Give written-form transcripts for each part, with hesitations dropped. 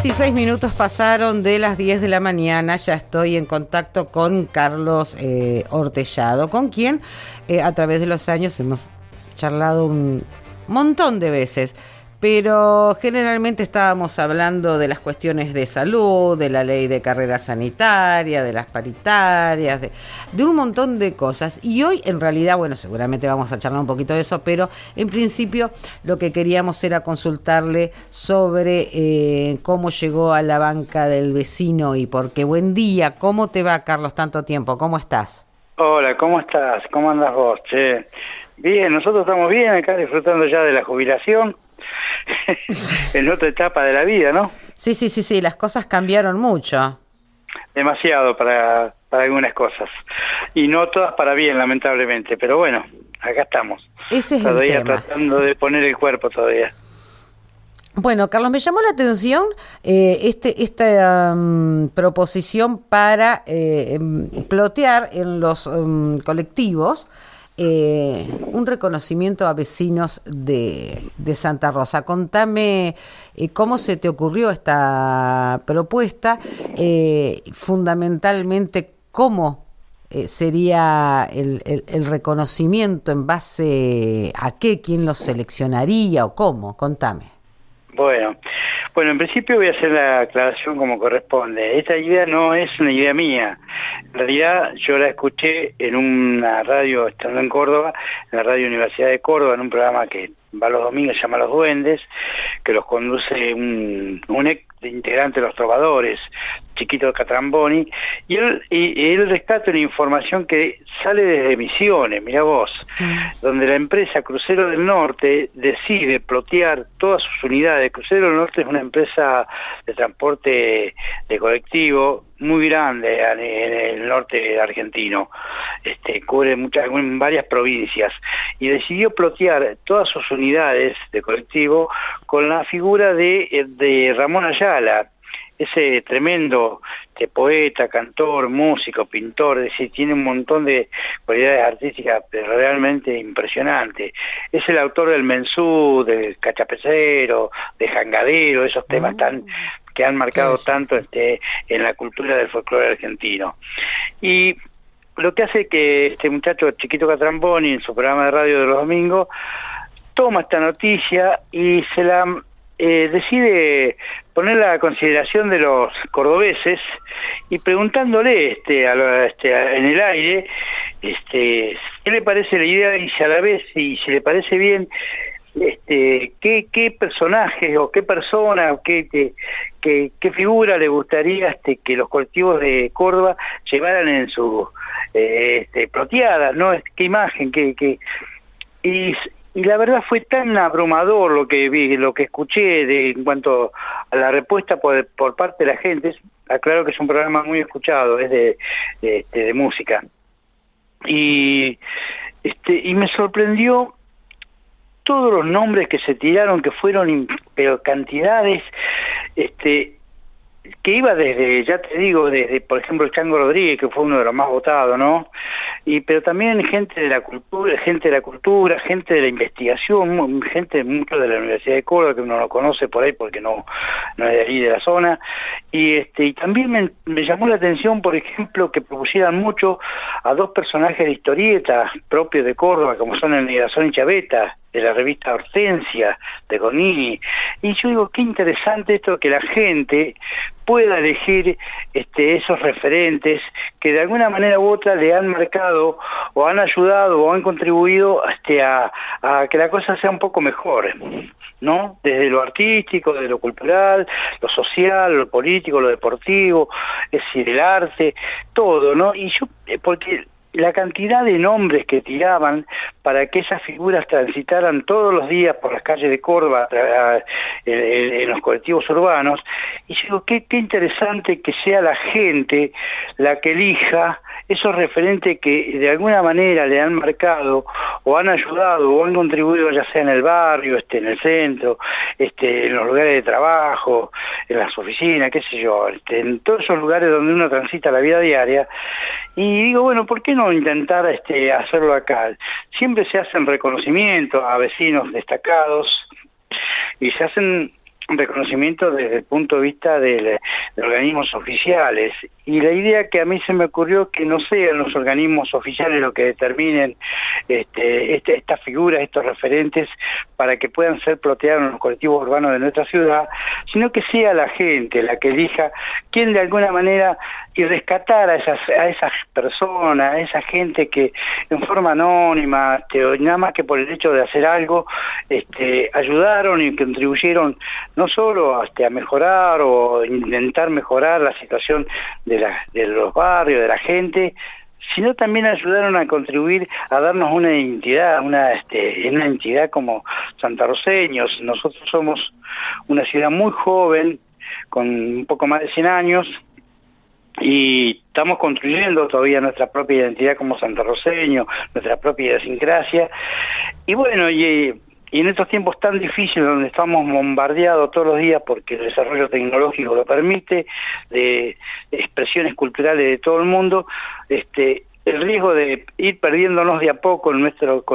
16 minutos pasaron de las 10 de la mañana. Ya estoy en contacto con Carlos Hortellado, con quien a través de los años hemos charlado un montón de veces, pero generalmente estábamos hablando de las cuestiones de salud, de la ley de carrera sanitaria, de las paritarias, de un montón de cosas. Y hoy, en realidad, bueno, seguramente vamos a charlar un poquito de eso, pero en principio lo que queríamos era consultarle sobre cómo llegó a la banca del vecino y por qué. Buen día, ¿cómo te va, Carlos? Tanto tiempo, ¿cómo estás? Hola, ¿cómo estás? ¿Cómo andas vos, che? Bien, nosotros estamos bien acá disfrutando ya de la jubilación. En otra etapa de la vida, ¿no? Sí, las cosas cambiaron mucho. Demasiado para algunas cosas. Y no todas para bien, lamentablemente. Pero bueno, acá estamos. Ese es todavía el tema. Tratando de poner el cuerpo todavía. Bueno, Carlos, me llamó la atención esta proposición para plotear en los colectivos un reconocimiento a vecinos de Santa Rosa. Contame cómo se te ocurrió esta propuesta, fundamentalmente cómo sería el reconocimiento, en base a qué, quién los seleccionaría o cómo. Contame. Bueno, en principio voy a hacer la aclaración como corresponde. Esta idea no es una idea mía. En realidad yo la escuché en una radio, estando en Córdoba, en la Radio Universidad de Córdoba, en un programa que va los domingos, se llama Los Duendes, que los conduce un ex integrante de Los Trovadores, Chiquito Catramboni, y él rescata una información que sale desde Misiones, mirá vos, donde la empresa Crucero del Norte decide plotear todas sus unidades. Crucero del Norte es una empresa de transporte de colectivo muy grande en el norte argentino, cubre varias provincias, y decidió plotear todas sus unidades de colectivo con la figura de Ramón Ayala, ese tremendo poeta, cantor, músico, pintor. Es decir, tiene un montón de cualidades artísticas realmente impresionantes. Es el autor del Mensú, del Cachapecero, de Jangadero, esos temas que han marcado tanto en la cultura del folclore argentino. Y lo que hace que este muchacho Chiquito Catramboni, en su programa de radio de los domingos, toma esta noticia y se la decide ponerla a consideración de los cordobeses, y preguntándole en el aire qué le parece la idea, y a la vez, y si le parece bien, qué personajes o qué persona o qué figura le gustaría que los colectivos de Córdoba llevaran en sus ploteadas, ¿no? Qué imagen, y la verdad fue tan abrumador lo que vi, lo que escuché en cuanto a la respuesta por parte de la gente. Aclaro que es un programa muy escuchado, es de música, y me sorprendió todos los nombres que se tiraron, que fueron pero cantidades, que iba desde, ya te digo, desde, por ejemplo, el Chango Rodríguez, que fue uno de los más votados, ¿no? Pero también gente de la cultura, gente de la investigación, gente mucho de la Universidad de Córdoba, que uno no conoce por ahí porque no es de ahí, de la zona. Y también me llamó la atención, por ejemplo, que propusieran mucho a dos personajes de historietas propios de Córdoba, como son el Negrazón y Chaveta, de la revista Hortensia, de Gonini. Y yo digo, qué interesante esto, que la gente pueda elegir esos referentes que de alguna manera u otra le han marcado o han ayudado o han contribuido a que la cosa sea un poco mejor, ¿no? Desde lo artístico, de lo cultural, lo social, lo político, lo deportivo, es decir, el arte, todo, ¿no? Y yo, porque la cantidad de nombres que tiraban para que esas figuras transitaran todos los días por las calles de Córdoba en los colectivos urbanos, y yo digo, qué interesante que sea la gente la que elija esos referentes que de alguna manera le han marcado o han ayudado o han contribuido, ya sea en el barrio, en el centro, en los lugares de trabajo, en las oficinas, qué sé yo, en todos esos lugares donde uno transita la vida diaria. Y digo, bueno, ¿por qué no intentar hacerlo acá? Siempre se hacen reconocimientos a vecinos destacados y se hacen reconocimiento desde el punto de vista de organismos oficiales, y la idea que a mí se me ocurrió que no sean los organismos oficiales los que determinen estas figuras, estos referentes, para que puedan ser ploteados en los colectivos urbanos de nuestra ciudad, sino que sea la gente la que elija quién de alguna manera y rescatar a esas personas, a esa gente que en forma anónima, nada más que por el hecho de hacer algo, ayudaron y contribuyeron no solo a mejorar o intentar mejorar la situación de los barrios, de la gente, sino también ayudaron a contribuir a darnos una identidad, una entidad como santarroceños. Nosotros somos una ciudad muy joven, con un poco más de 100 años, y estamos construyendo todavía nuestra propia identidad como santarroceño, nuestra propia idiosincrasia, y bueno, y en estos tiempos tan difíciles donde estamos bombardeados todos los días porque el desarrollo tecnológico lo permite, de expresiones culturales de todo el mundo, el riesgo de ir perdiéndonos de a poco en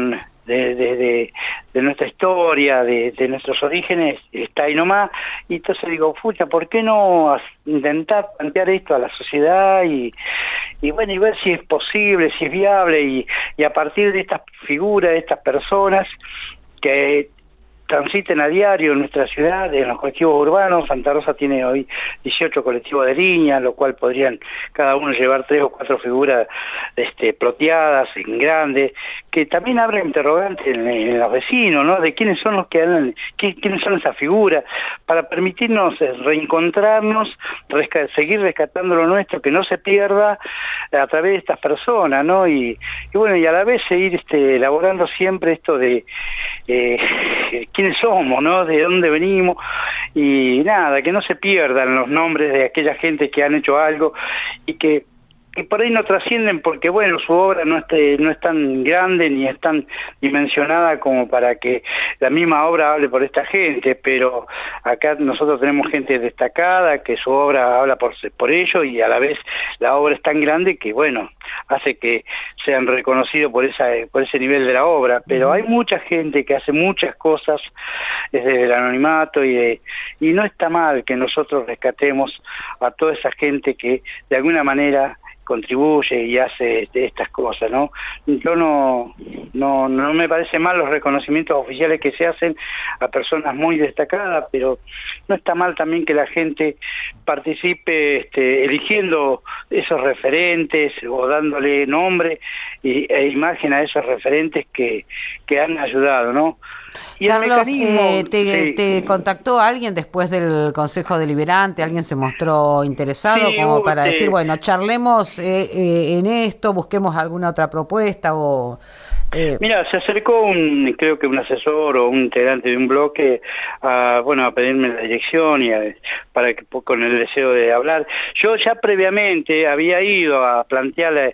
de nuestra historia, de nuestros orígenes, está ahí nomás. Y entonces digo, pucha, ¿por qué no intentar plantear esto a la sociedad y bueno, y ver si es posible, si es viable, y a partir de estas figuras, de estas personas que transiten a diario en nuestra ciudad, en los colectivos urbanos. Santa Rosa tiene hoy 18 colectivos de línea, lo cual podrían cada uno llevar 3 o 4 figuras ploteadas en grande, que también abren interrogantes en los vecinos, ¿no? De quiénes son los que hablan, quiénes son esas figuras, para permitirnos reencontrarnos, seguir rescatando lo nuestro, que no se pierda a través de estas personas, ¿no? Y bueno, y a la vez seguir elaborando siempre esto de quiénes somos, ¿no? De dónde venimos, y nada, que no se pierdan los nombres de aquella gente que han hecho algo y que por ahí no trascienden porque, bueno, su obra no es tan grande ni es tan dimensionada como para que la misma obra hable por esta gente, pero acá nosotros tenemos gente destacada que su obra habla por ello, y a la vez la obra es tan grande que, bueno, hace que sean reconocidos por ese nivel de la obra. Pero hay mucha gente que hace muchas cosas desde el anonimato, y no está mal que nosotros rescatemos a toda esa gente que de alguna manera contribuye y hace estas cosas, ¿no? Yo no me parece mal los reconocimientos oficiales que se hacen a personas muy destacadas, pero no está mal también que la gente participe eligiendo esos referentes o dándole nombre e imagen a esos referentes que han ayudado, ¿no? Y Carlos, ¿te contactó alguien después del Consejo Deliberante? ¿Alguien se mostró interesado como para decir, bueno, charlemos en esto, busquemos alguna otra propuesta? Mira, se acercó creo que un asesor o un integrante de un bloque a pedirme la dirección y con el deseo de hablar. Yo ya previamente había ido a plantearle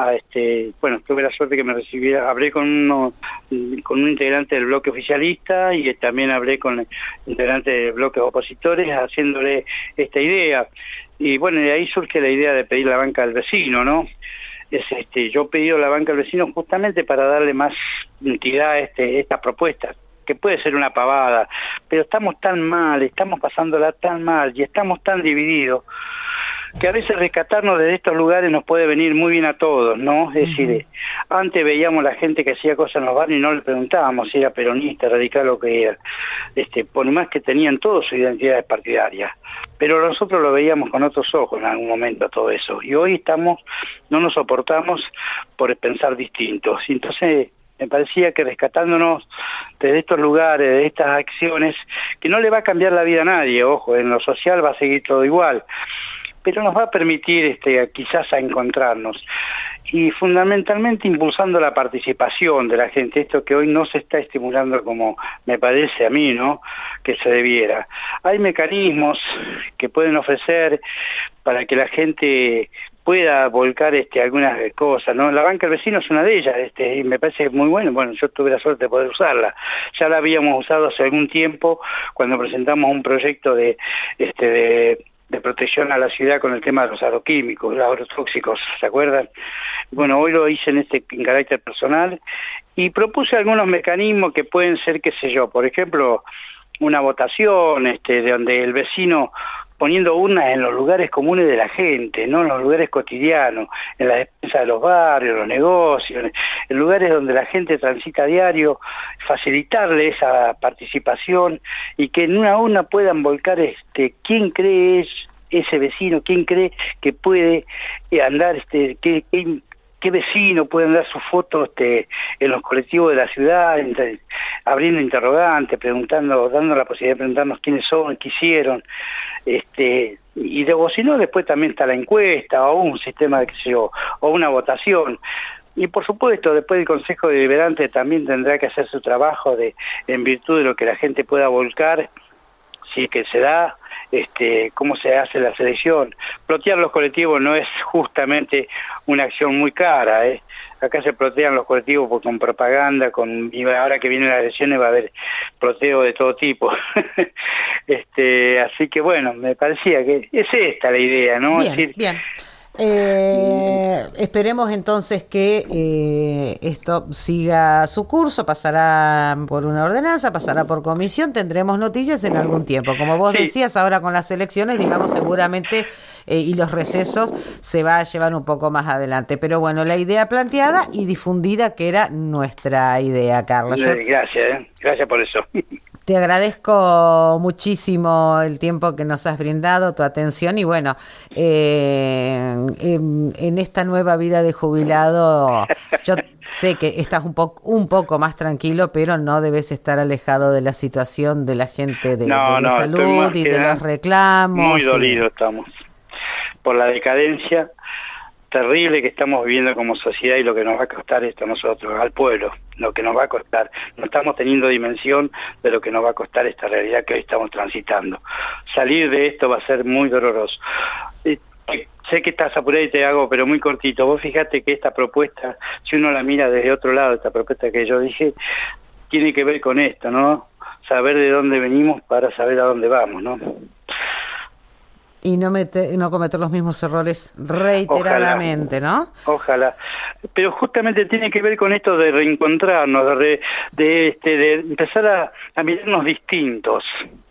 tuve la suerte que me recibiera, hablé con un integrante del bloque oficialista, y también hablé con el integrante del bloque opositores haciéndole esta idea. Y bueno, de ahí surge la idea de pedir la banca del vecino, ¿no? Yo he pedido la banca del vecino justamente para darle más entidad a esta propuesta, que puede ser una pavada, pero estamos tan mal, estamos pasándola tan mal y estamos tan divididos, que a veces rescatarnos desde estos lugares nos puede venir muy bien a todos, ¿no? Es decir, antes veíamos la gente que hacía cosas en los barrios y no le preguntábamos si era peronista, radical o qué era, por más que tenían todas sus identidades partidarias, pero nosotros lo veíamos con otros ojos en algún momento todo eso, y hoy no nos soportamos por pensar distintos. Y entonces me parecía que rescatándonos desde estos lugares, de estas acciones, que no le va a cambiar la vida a nadie, ojo, en lo social va a seguir todo igual, pero nos va a permitir quizás a encontrarnos, y fundamentalmente impulsando la participación de la gente, esto que hoy no se está estimulando como me parece a mí, ¿no?, que se debiera. Hay mecanismos que pueden ofrecer para que la gente pueda volcar algunas cosas, ¿no? La banca del vecino es una de ellas, y me parece muy bueno. Bueno, yo tuve la suerte de poder usarla. Ya la habíamos usado hace algún tiempo cuando presentamos un proyecto de protección a la ciudad con el tema de los agroquímicos, los agrotóxicos, ¿se acuerdan? Bueno, hoy lo hice en carácter personal y propuse algunos mecanismos que pueden ser, qué sé yo, por ejemplo, una votación, de donde el vecino poniendo urnas en los lugares comunes de la gente, no en los lugares cotidianos, en la defensa de los barrios, los negocios, en lugares donde la gente transita a diario, facilitarle esa participación y que en una urna puedan volcar quién cree es ese vecino, quién cree que puede andar, qué vecino puede andar su foto en los colectivos de la ciudad, abriendo interrogantes, preguntando, dando la posibilidad de preguntarnos quiénes son, qué hicieron, y luego si no, después también está la encuesta, o un sistema, qué sé yo, o una votación. Y por supuesto, después el Consejo Deliberante también tendrá que hacer su trabajo en virtud de lo que la gente pueda volcar, si es que se da, cómo se hace la selección. Plotear los colectivos no es justamente una acción muy cara, Acá se plotean los colectivos con propaganda, y ahora que vienen las elecciones va a haber ploteo de todo tipo. Así que bueno, me parecía que es esta la idea, ¿no? Bien, es decir, bien. Esperemos entonces que esto siga su curso, pasará por una ordenanza, pasará por comisión, tendremos noticias en algún tiempo. Como vos decías, ahora con las elecciones, digamos, seguramente y los recesos se va a llevar un poco más adelante. Pero bueno, la idea planteada y difundida, que era nuestra idea, Carlos. Gracias por eso. Te agradezco muchísimo el tiempo que nos has brindado, tu atención y bueno, en esta nueva vida de jubilado, yo sé que estás un poco más tranquilo, pero no debes estar alejado de la situación de la gente de la salud y de los reclamos. Muy dolidos estamos por la decadencia terrible que estamos viviendo como sociedad y lo que nos va a costar esto a nosotros, al pueblo, lo que nos va a costar. No estamos teniendo dimensión de lo que nos va a costar esta realidad que hoy estamos transitando. Salir de esto va a ser muy doloroso. Sé que estás apurado y te hago, pero muy cortito. Vos fíjate que esta propuesta, si uno la mira desde otro lado, esta propuesta que yo dije, tiene que ver con esto, ¿no? Saber de dónde venimos para saber a dónde vamos, ¿no? Y no cometer los mismos errores reiteradamente, ojalá, ¿no? Ojalá. Pero justamente tiene que ver con esto de reencontrarnos, de empezar a mirarnos distintos.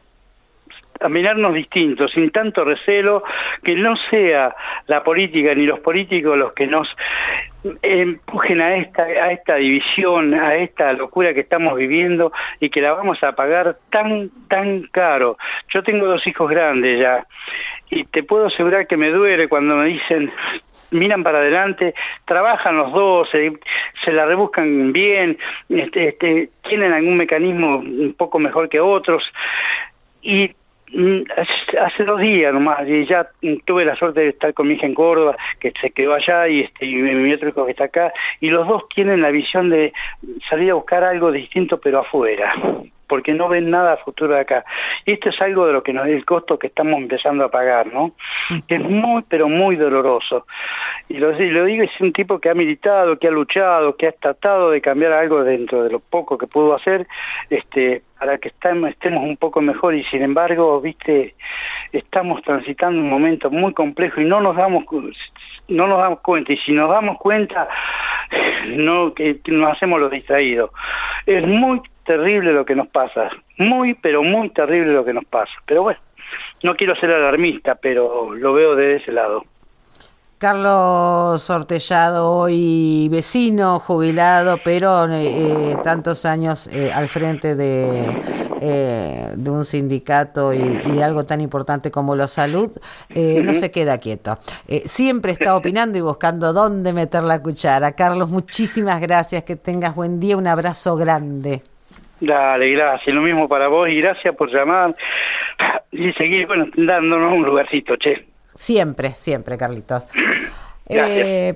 Sin tanto recelo, que no sea la política ni los políticos los que nos empujen a esta división, a esta locura que estamos viviendo y que la vamos a pagar tan caro. Yo tengo 2 hijos grandes ya y te puedo asegurar que me duele cuando me dicen, miran para adelante, trabajan los dos, se la rebuscan bien, tienen algún mecanismo un poco mejor que otros y hace 2 días nomás, y ya tuve la suerte de estar con mi hija en Córdoba, que se quedó allá, y mi otro hijo que está acá, y los dos tienen la visión de salir a buscar algo distinto pero afuera, porque no ven nada a futuro de acá. Y esto es algo de lo que nos es el costo que estamos empezando a pagar, ¿no? Que es muy, pero muy doloroso. Y lo digo, es un tipo que ha militado, que ha luchado, que ha tratado de cambiar algo dentro de lo poco que pudo hacer, para que estemos un poco mejor, y sin embargo, estamos transitando un momento muy complejo y no nos damos cuenta, y si nos damos cuenta, que nos hacemos los distraídos. Es muy terrible lo que nos pasa, muy, pero muy terrible lo que nos pasa. Pero bueno, no quiero ser alarmista, pero lo veo desde ese lado. Carlos Hortellado, hoy vecino, jubilado, pero tantos años al frente de un sindicato y de algo tan importante como la salud, no se queda quieto. Siempre está opinando y buscando dónde meter la cuchara. Carlos, muchísimas gracias, que tengas buen día, un abrazo grande. Dale, gracias, lo mismo para vos y gracias por llamar y seguir, dándonos un lugarcito, che. Siempre, Carlitos.